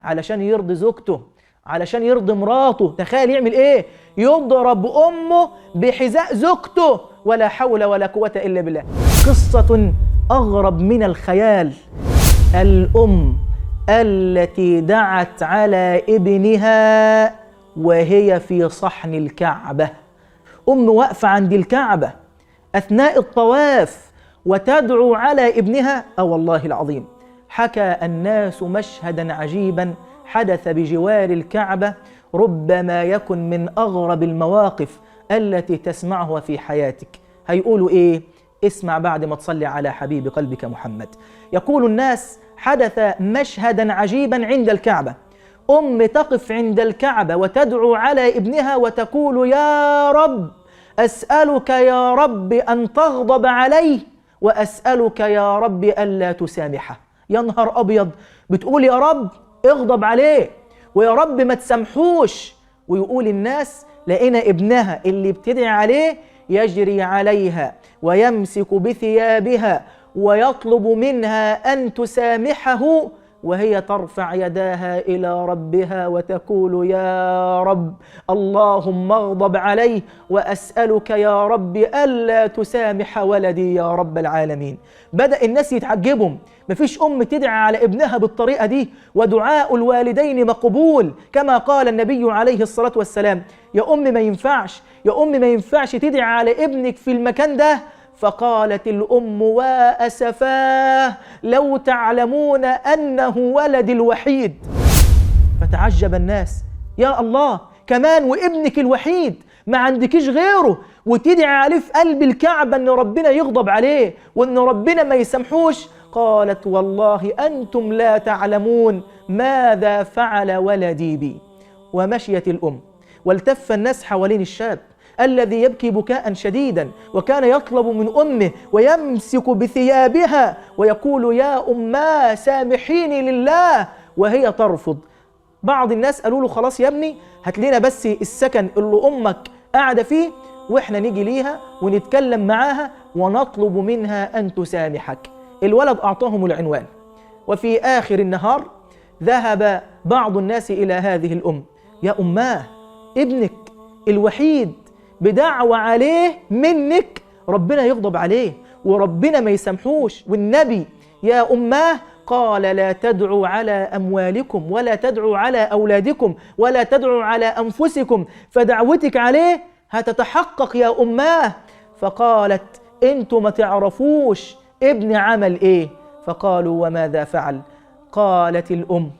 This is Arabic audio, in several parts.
علشان يرضي زوجته، علشان يرضي مراته. تخيل يعمل ايه؟ يضرب امه بحذاء زوجته، ولا حول ولا قوة الا بالله. قصة اغرب من الخيال. الام التي دعت على ابنها وهي في صحن الكعبة. ام واقفة عند الكعبة اثناء الطواف وتدعو على ابنها. والله العظيم حكى الناس مشهدا عجيبا حدث بجوار الكعبة، ربما يكن من أغرب المواقف التي تسمعها في حياتك. هيقولوا إيه؟ اسمع بعد ما تصلي على حبيب قلبك محمد. يقول الناس حدث مشهدا عجيبا عند الكعبة. أم تقف عند الكعبة وتدعو على ابنها وتقول: يا رب أسألك يا رب أن تغضب عليه، وأسألك يا رب ألا تسامحه. يا نهار أبيض، بتقول يا رب اغضب عليه، ويا رب ما تسامحوش. ويقول الناس لقينا ابنها اللي بتدعي عليه يجري عليها ويمسك بثيابها ويطلب منها أن تسامحه، وهي ترفع يداها إلى ربها وتقول: يا رب اللهم اغضب عليه، وأسألك يا رب ألا تسامح ولدي يا رب العالمين. بدأ الناس يتعجبهم، مفيش أم تدعي على ابنها بالطريقة دي، ودعاء الوالدين مقبول كما قال النبي عليه الصلاة والسلام: يا أم ما ينفعش، يا أم ما ينفعش تدعي على ابنك في المكان ده. فقالت الأم: وأسفاه لو تعلمون أنه ولدي الوحيد. فتعجب الناس: يا الله، كمان وابنك الوحيد ما عندكيش غيره وتدعي عليه في قلب الكعبة أن ربنا يغضب عليه وأن ربنا ما يسامحوش؟ قالت: والله أنتم لا تعلمون ماذا فعل ولدي بي. ومشيت الأم والتف الناس حوالين الشاب الذي يبكي بكاء شديدا، وكان يطلب من أمه ويمسك بثيابها ويقول: يا أماه سامحيني لله، وهي ترفض. بعض الناس قالوا له: خلاص يا ابني، هات لنا بس السكن اللي أمك قاعدة فيه وإحنا نيجي ليها ونتكلم معاها ونطلب منها أن تسامحك. الولد أعطاهم العنوان، وفي آخر النهار ذهب بعض الناس إلى هذه الأم: يا أماه، ابنك الوحيد بدعوة عليه منك ربنا يغضب عليه وربنا ما يسامحوش، والنبي يا أماه قال: لا تدعوا على أموالكم ولا تدعوا على أولادكم ولا تدعوا على أنفسكم، فدعوتك عليه هتتحقق يا أماه. فقالت: انتوا ما تعرفوش ابن عمل ايه. فقالوا: وماذا فعل؟ قالت الأم: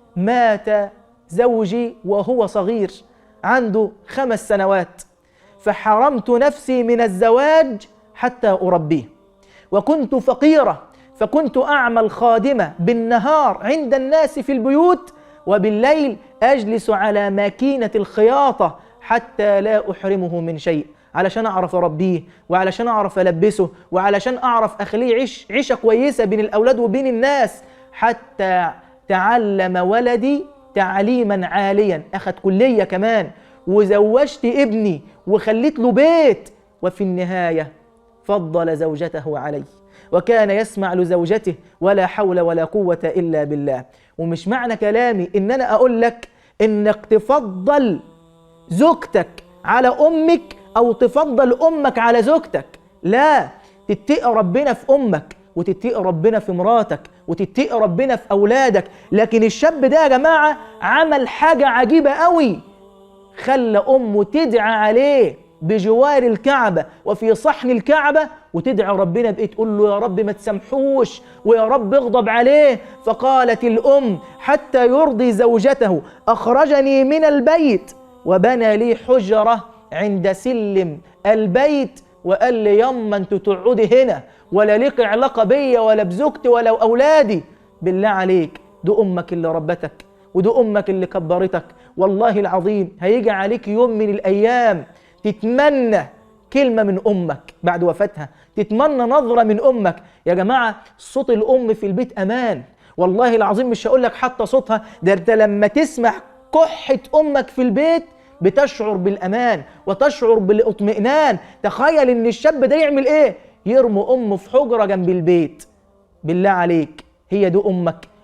مات زوجي وهو صغير عنده 5 سنوات، فحرمت نفسي من الزواج حتى أربيه، وكنت فقيرة فكنت أعمل خادمة بالنهار عند الناس في البيوت، وبالليل أجلس على ماكينة الخياطة حتى لا أحرمه من شيء، علشان أعرف أربيه وعلشان أعرف ألبسه وعلشان أعرف أخليه عيشة كويسة بين الأولاد وبين الناس، حتى تعلم ولدي تعليما عاليا، أخذ كلية كمان، وزوجت ابني وخليت له بيت، وفي النهاية فضل زوجته علي وكان يسمع لزوجته ولا حول ولا قوة إلا بالله. ومش معنى كلامي إن أنا أقول لك إنك تفضل زوجتك على أمك أو تفضل أمك على زوجتك، لا، تتقي ربنا في أمك وتتقي ربنا في مراتك وتتقي ربنا في أولادك. لكن الشاب ده يا جماعة عمل حاجة عجيبة قوي، خلى أمه تدعى عليه بجوار الكعبة وفي صحن الكعبة وتدعى ربنا بإيه؟ تقول له: يا رب ما تسامحوش ويا رب اغضب عليه. فقالت الأم: حتى يرضي زوجته أخرجني من البيت وبنى لي حجرة عند سلم البيت وقال لي: يما انتوا تقعدي هنا ولا ليك علاقة بيا ولا بزوجتي ولا أولادي. بالله عليك، دي أمك اللي ربتك ودي أمك اللي كبرتك. والله العظيم هيجي عليك يوم من الأيام تتمنى كلمة من أمك بعد وفاتها، تتمنى نظرة من أمك. يا جماعة صوت الأم في البيت أمان، والله العظيم مش هقول لك حتى صوتها، ده انت لما تسمع كحة أمك في البيت بتشعر بالأمان وتشعر بالاطمئنان. تخيل إن الشاب ده يعمل إيه؟ يرمي أمه في حجرة جنب البيت. بالله عليك، هي دي أمك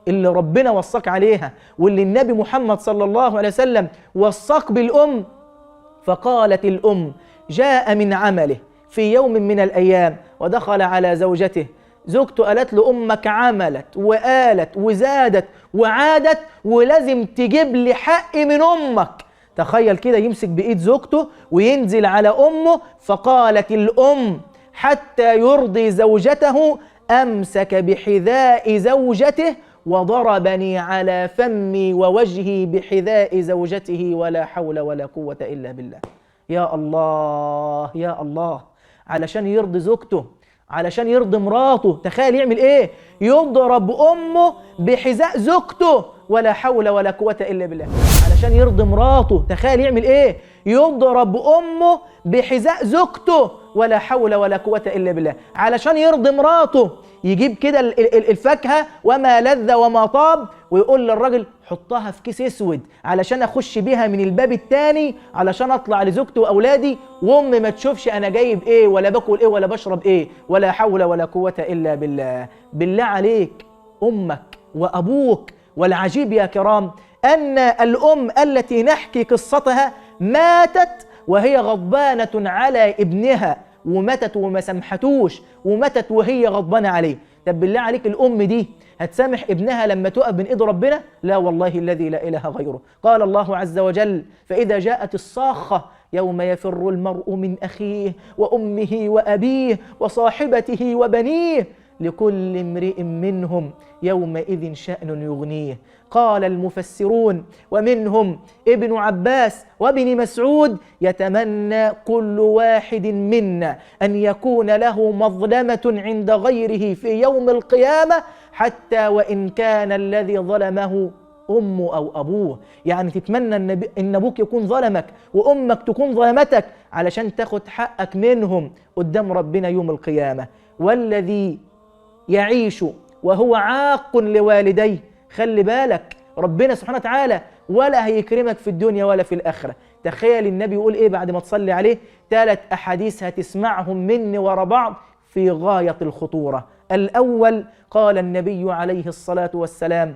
اللي ربنا وصاك عليها واللي النبي محمد صلى الله عليه وسلم وصاك بالأم. فقالت الأم: جاء من عمله في يوم من الأيام ودخل على زوجته، زوجته قالت له: أمك عملت وقالت وزادت وعادت ولازم تجيب لي حقي من أمك. تخيل كده، يمسك بإيد زوجته وينزل على أمه. فقالت الأم: حتى يرضي زوجته أمسك بحذاء زوجته وضربني على فمي ووجهي بحذاء زوجته ولا حول ولا قوة إلا بالله. يا الله يا الله، علشان يرضي زوجته، علشان يرضي مراته، تخيل يعمل ايه؟ يضرب امه بحذاء زوجته ولا حول ولا قوة الا بالله. علشان يرضي مراته، تخيل يعمل ايه؟ يضرب امه بحذاء زوجته ولا حول ولا قوة الا بالله. علشان يرضي مراته يجيب كده الفاكهة وما لذ وما طاب ويقول للراجل: حطها في كيس اسود علشان اخش بيها من الباب التاني علشان اطلع لزوجتي واولادي وامي ما تشوفش انا جايب ايه ولا باكل ايه ولا بشرب ايه ولا حول ولا قوة الا بالله. بالله عليك، امك وابوك. والعجيب يا كرام ان الام التي نحكي قصتها ماتت وهي غضبانة على ابنها، وماتت وما سامحتوش، وماتت وهي غضبانة عليه. طب بالله عليك، الأم دي هتسامح ابنها لما تقف بين إيد ربنا؟ لا والله الذي لا إله غيره. قال الله عز وجل: فإذا جاءت الصاخة يوم يفر المرء من أخيه وأمه وأبيه وصاحبته وبنيه لكل امرئ منهم يومئذ شأن يغنيه. قال المفسرون ومنهم ابن عباس وابن مسعود: يتمنى كل واحد منا أن يكون له مظلمة عند غيره في يوم القيامة حتى وإن كان الذي ظلمه أمه أو أبوه. يعني تتمنى إن أبوك يكون ظلمك وأمك تكون ظلمتك علشان تاخد حقك منهم قدام ربنا يوم القيامة. والذي يعيش وهو عاق لوالديه، خلي بالك، ربنا سبحانه وتعالى ولا هيكرمك في الدنيا ولا في الآخرة. تخيل النبي يقول إيه بعد ما تصلي عليه؟ 3 أحاديث هتسمعهم مني ورا بعض في غاية الخطورة. الأول، قال النبي عليه الصلاة والسلام: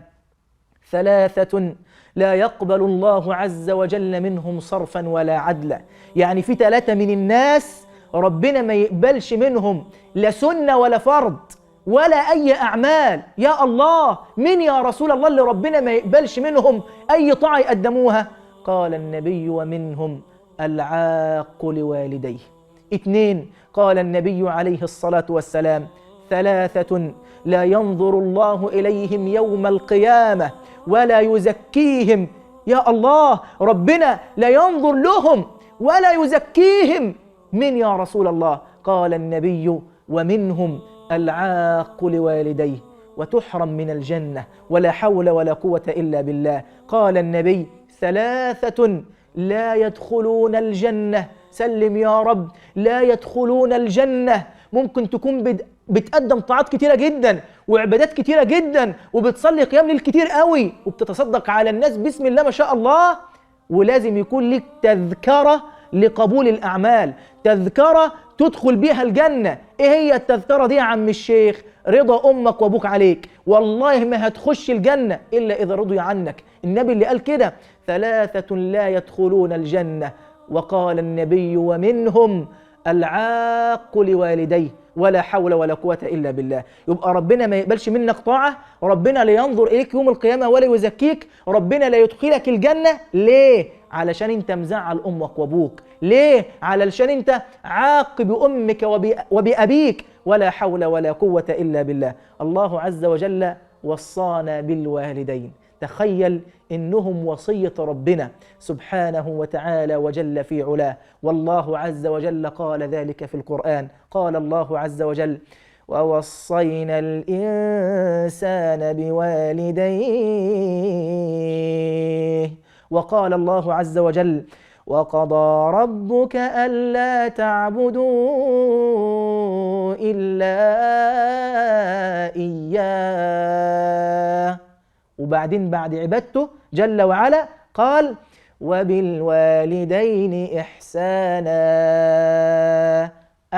3 لا يقبل الله عز وجل منهم صرفا ولا عدلا. يعني في 3 من الناس ربنا ما يقبلش منهم لا سنة ولا فرض ولا أي أعمال. يا الله، مين يا رسول الله اللي ربنا ما يقبلش منهم أي طاعة يقدموها؟ قال النبي: ومنهم العاق لوالديه. 2، قال النبي عليه الصلاة والسلام: 3 لا ينظر الله إليهم يوم القيامة ولا يزكيهم. يا الله، ربنا لا ينظر لهم ولا يزكيهم. من يا رسول الله؟ قال النبي: ومنهم العاق لوالديه وتحرم من الجنة ولا حول ولا قوة إلا بالله. قال النبي: 3 لا يدخلون الجنة. سلم يا رب، لا يدخلون الجنة. ممكن تكون بتقدم طاعات كتيرة جدا وعبادات كتيرة جدا وبتصلي قيام ليل كتير قوي وبتتصدق على الناس بسم الله ما شاء الله، ولازم يكون لك تذكرة لقبول الأعمال، تذكرة تدخل بيها الجنة. إيه هي التذكرة دي يا عم الشيخ؟ رضا أمك وأبوك عليك. والله ما هتخش الجنة إلا إذا رضوا عنك. النبي اللي قال كده: 3 لا يدخلون الجنة. وقال النبي: ومنهم العاق لوالديه ولا حول ولا قوة إلا بالله. يبقى ربنا ما يقبلش منك طاعة، ربنا لا ينظر إليك يوم القيامة ولا يزكيك، ربنا لا يدخلك الجنة. ليه؟ علشان انت مزعل أمك وأبوك. ليه؟ علشان انت عاق بأمك وبأبيك ولا حول ولا قوة إلا بالله. الله عز وجل وصانا بالوالدين. تخيل إنهم وصية ربنا سبحانه وتعالى وجل في علاه، والله عز وجل قال ذلك في القرآن. قال الله عز وجل: ووصينا الإنسان بوالديه. وقال الله عز وجل: وقضى ربك ألا تعبدوا إلا إياه. وبعدين بعد عبادته جل وعلا قال: وبالوالدين إحسانا.